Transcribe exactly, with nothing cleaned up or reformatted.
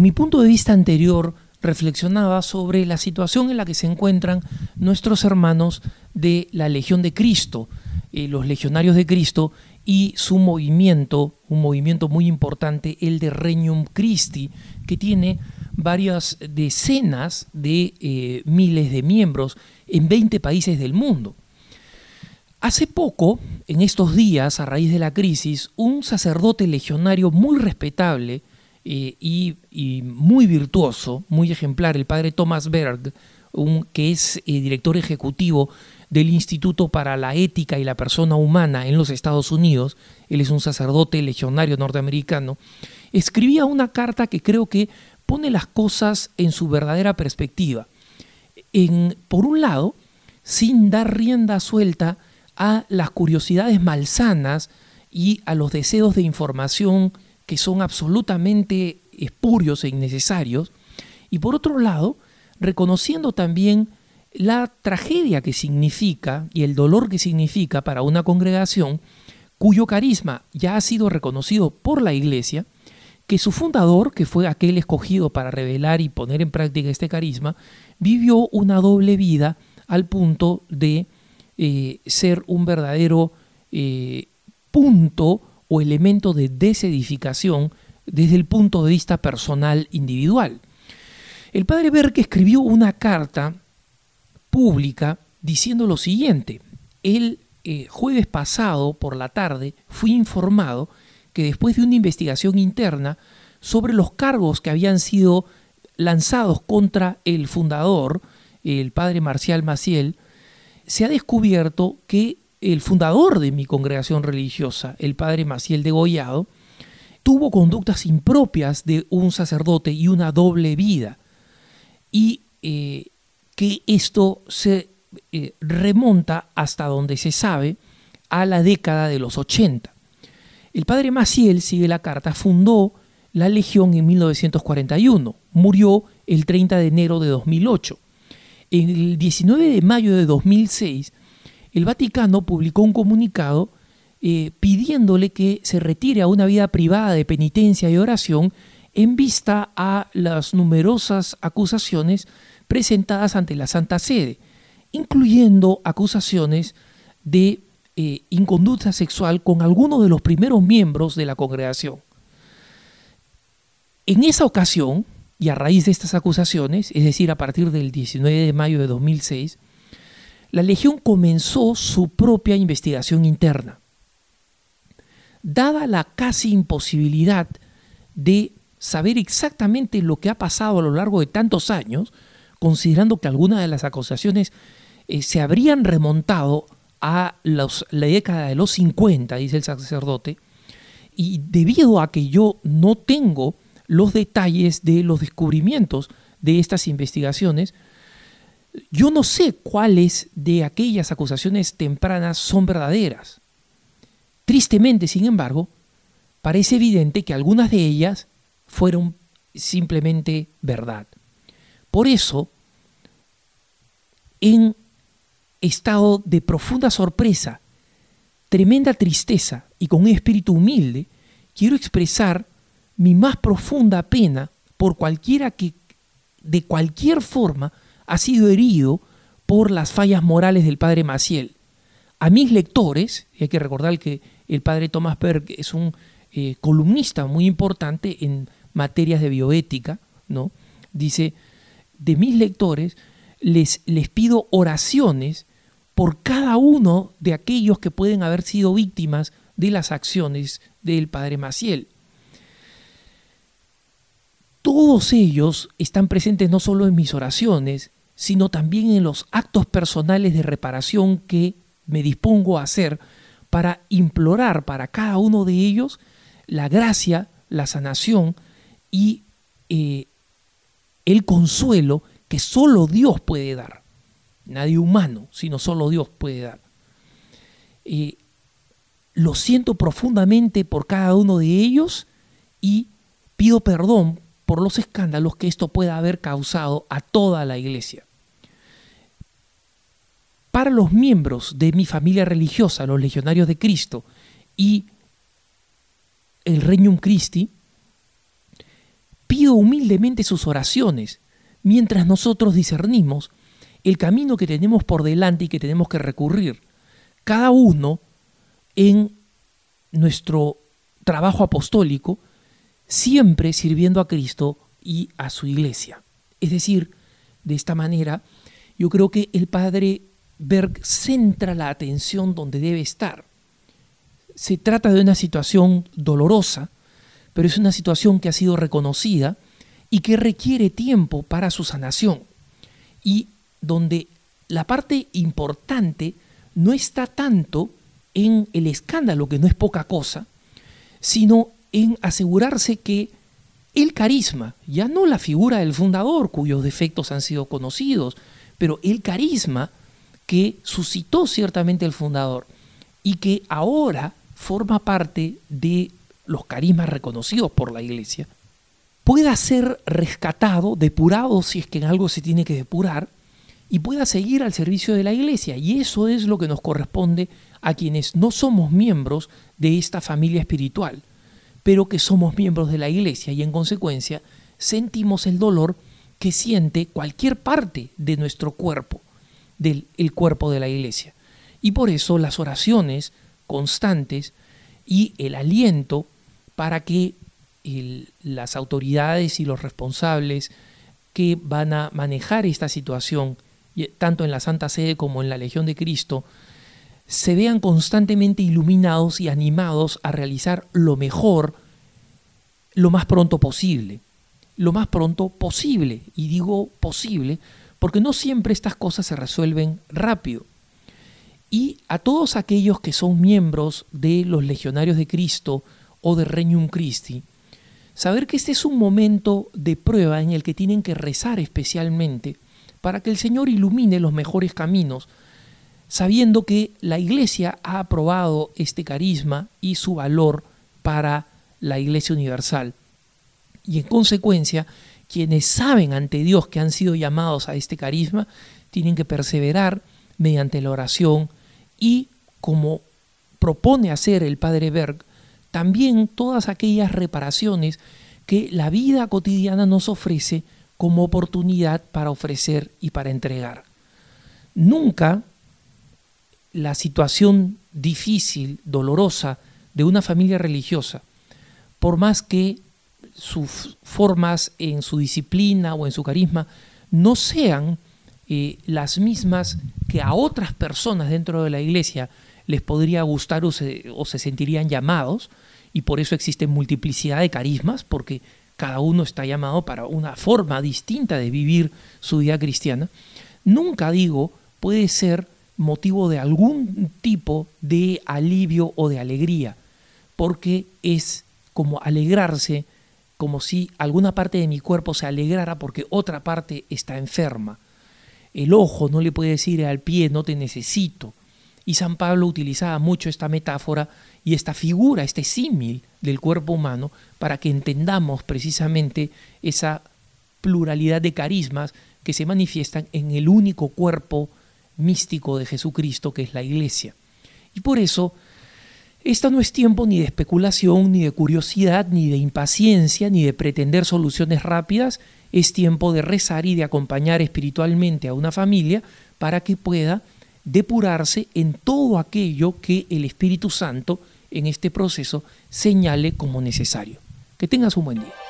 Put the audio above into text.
mi punto de vista anterior, reflexionaba sobre la situación en la que se encuentran nuestros hermanos de la Legión de Cristo, eh, los Legionarios de Cristo, y su movimiento, un movimiento muy importante, el de Regnum Christi, que tiene varias decenas de eh, miles de miembros en veinte países del mundo. Hace poco, en estos días, a raíz de la crisis, un sacerdote legionario muy respetable eh, y, y muy virtuoso, muy ejemplar, el padre Thomas Berg, un, que es eh, director ejecutivo del Instituto para la Ética y la Persona Humana en los Estados Unidos, él es un sacerdote legionario norteamericano, escribía una carta que creo que pone las cosas en su verdadera perspectiva. En, por un lado, sin dar rienda suelta a las curiosidades malsanas y a los deseos de información que son absolutamente espurios e innecesarios, y por otro lado, reconociendo también la tragedia que significa y el dolor que significa para una congregación cuyo carisma ya ha sido reconocido por la Iglesia, que su fundador, que fue aquel escogido para revelar y poner en práctica este carisma, vivió una doble vida al punto de eh, ser un verdadero eh, punto o elemento de desedificación desde el punto de vista personal individual. El padre Berg escribió una carta pública diciendo lo siguiente: el eh, jueves pasado por la tarde fui informado que después de una investigación interna sobre los cargos que habían sido lanzados contra el fundador, el padre Marcial Maciel, se ha descubierto que el fundador de mi congregación religiosa, el padre Maciel Degollado, tuvo conductas impropias de un sacerdote y una doble vida, y eh, que esto se eh, remonta hasta donde se sabe a la década de los ochenta. El padre Maciel, sigue la carta, fundó la Legión en mil novecientos cuarenta y uno, murió el treinta de enero de dos mil ocho. El diecinueve de mayo de dos mil seis, el Vaticano publicó un comunicado eh, pidiéndole que se retire a una vida privada de penitencia y oración en vista a las numerosas acusaciones presentadas ante la Santa Sede, incluyendo acusaciones de eh, inconducta sexual con algunos de los primeros miembros de la congregación. En esa ocasión, y a raíz de estas acusaciones, es decir, a partir del diecinueve de mayo de dos mil seis, la Legión comenzó su propia investigación interna. Dada la casi imposibilidad de saber exactamente lo que ha pasado a lo largo de tantos años, considerando que algunas de las acusaciones eh, se habrían remontado a los, la década de los cincuenta, dice el sacerdote, y debido a que yo no tengo los detalles de los descubrimientos de estas investigaciones, yo no sé cuáles de aquellas acusaciones tempranas son verdaderas. Tristemente, sin embargo, parece evidente que algunas de ellas fueron simplemente verdad. Por eso, en estado de profunda sorpresa, tremenda tristeza y con un espíritu humilde, quiero expresar mi más profunda pena por cualquiera que de cualquier forma ha sido herido por las fallas morales del padre Maciel. A mis lectores, y hay que recordar que el padre Thomas Berg es un eh, columnista muy importante en materias de bioética, ¿no? Dice, de mis lectores les, les pido oraciones por cada uno de aquellos que pueden haber sido víctimas de las acciones del padre Maciel. Todos ellos están presentes no solo en mis oraciones, sino también en los actos personales de reparación que me dispongo a hacer para implorar para cada uno de ellos la gracia, la sanación y eh, el consuelo que solo Dios puede dar. Nadie humano, sino solo Dios puede dar. Eh, lo siento profundamente por cada uno de ellos y pido perdón por los escándalos que esto pueda haber causado a toda la iglesia. Para los miembros de mi familia religiosa, los Legionarios de Cristo y el Regnum Christi, pido humildemente sus oraciones, mientras nosotros discernimos el camino que tenemos por delante y que tenemos que recurrir, cada uno en nuestro trabajo apostólico, siempre sirviendo a Cristo y a su iglesia. Es decir, de esta manera, yo creo que el padre Berg centra la atención donde debe estar. Se trata de una situación dolorosa, pero es una situación que ha sido reconocida y que requiere tiempo para su sanación, y donde la parte importante no está tanto en el escándalo, que no es poca cosa, sino en asegurarse que el carisma, ya no la figura del fundador, cuyos defectos han sido conocidos, pero el carisma que suscitó ciertamente el fundador y que ahora forma parte de los carismas reconocidos por la Iglesia, pueda ser rescatado, depurado si es que en algo se tiene que depurar, y pueda seguir al servicio de la Iglesia. Y eso es lo que nos corresponde a quienes no somos miembros de esta familia espiritual, pero que somos miembros de la Iglesia, y en consecuencia sentimos el dolor que siente cualquier parte de nuestro cuerpo, del el cuerpo de la Iglesia. Y por eso las oraciones constantes y el aliento para que el, las autoridades y los responsables que van a manejar esta situación, tanto en la Santa Sede como en la Legión de Cristo, se vean constantemente iluminados y animados a realizar lo mejor lo más pronto posible. Lo más pronto posible. Y digo posible porque no siempre estas cosas se resuelven rápido. Y a todos aquellos que son miembros de los Legionarios de Cristo o de Regnum Christi, saber que este es un momento de prueba en el que tienen que rezar especialmente para que el Señor ilumine los mejores caminos, sabiendo que la Iglesia ha aprobado este carisma y su valor para la Iglesia universal. Y en consecuencia, quienes saben ante Dios que han sido llamados a este carisma, tienen que perseverar mediante la oración y, como propone hacer el padre Berg, también todas aquellas reparaciones que la vida cotidiana nos ofrece como oportunidad para ofrecer y para entregar. Nunca la situación difícil, dolorosa de una familia religiosa, por más que sus formas en su disciplina o en su carisma no sean eh, las mismas que a otras personas dentro de la Iglesia les podría gustar o se, o se sentirían llamados, y por eso existe multiplicidad de carismas, porque cada uno está llamado para una forma distinta de vivir su vida cristiana, nunca, digo, puede ser motivo de algún tipo de alivio o de alegría, porque es como alegrarse, como si alguna parte de mi cuerpo se alegrara porque otra parte está enferma. El ojo no le puede decir al pie, no te necesito. Y San Pablo utilizaba mucho esta metáfora y esta figura, este símil del cuerpo humano, para que entendamos precisamente esa pluralidad de carismas que se manifiestan en el único cuerpo místico de Jesucristo, que es la Iglesia. Y por eso, esta no es tiempo ni de especulación, ni de curiosidad, ni de impaciencia, ni de pretender soluciones rápidas. Es tiempo de rezar y de acompañar espiritualmente a una familia para que pueda depurarse en todo aquello que el Espíritu Santo en este proceso señale como necesario. Que tengas un buen día.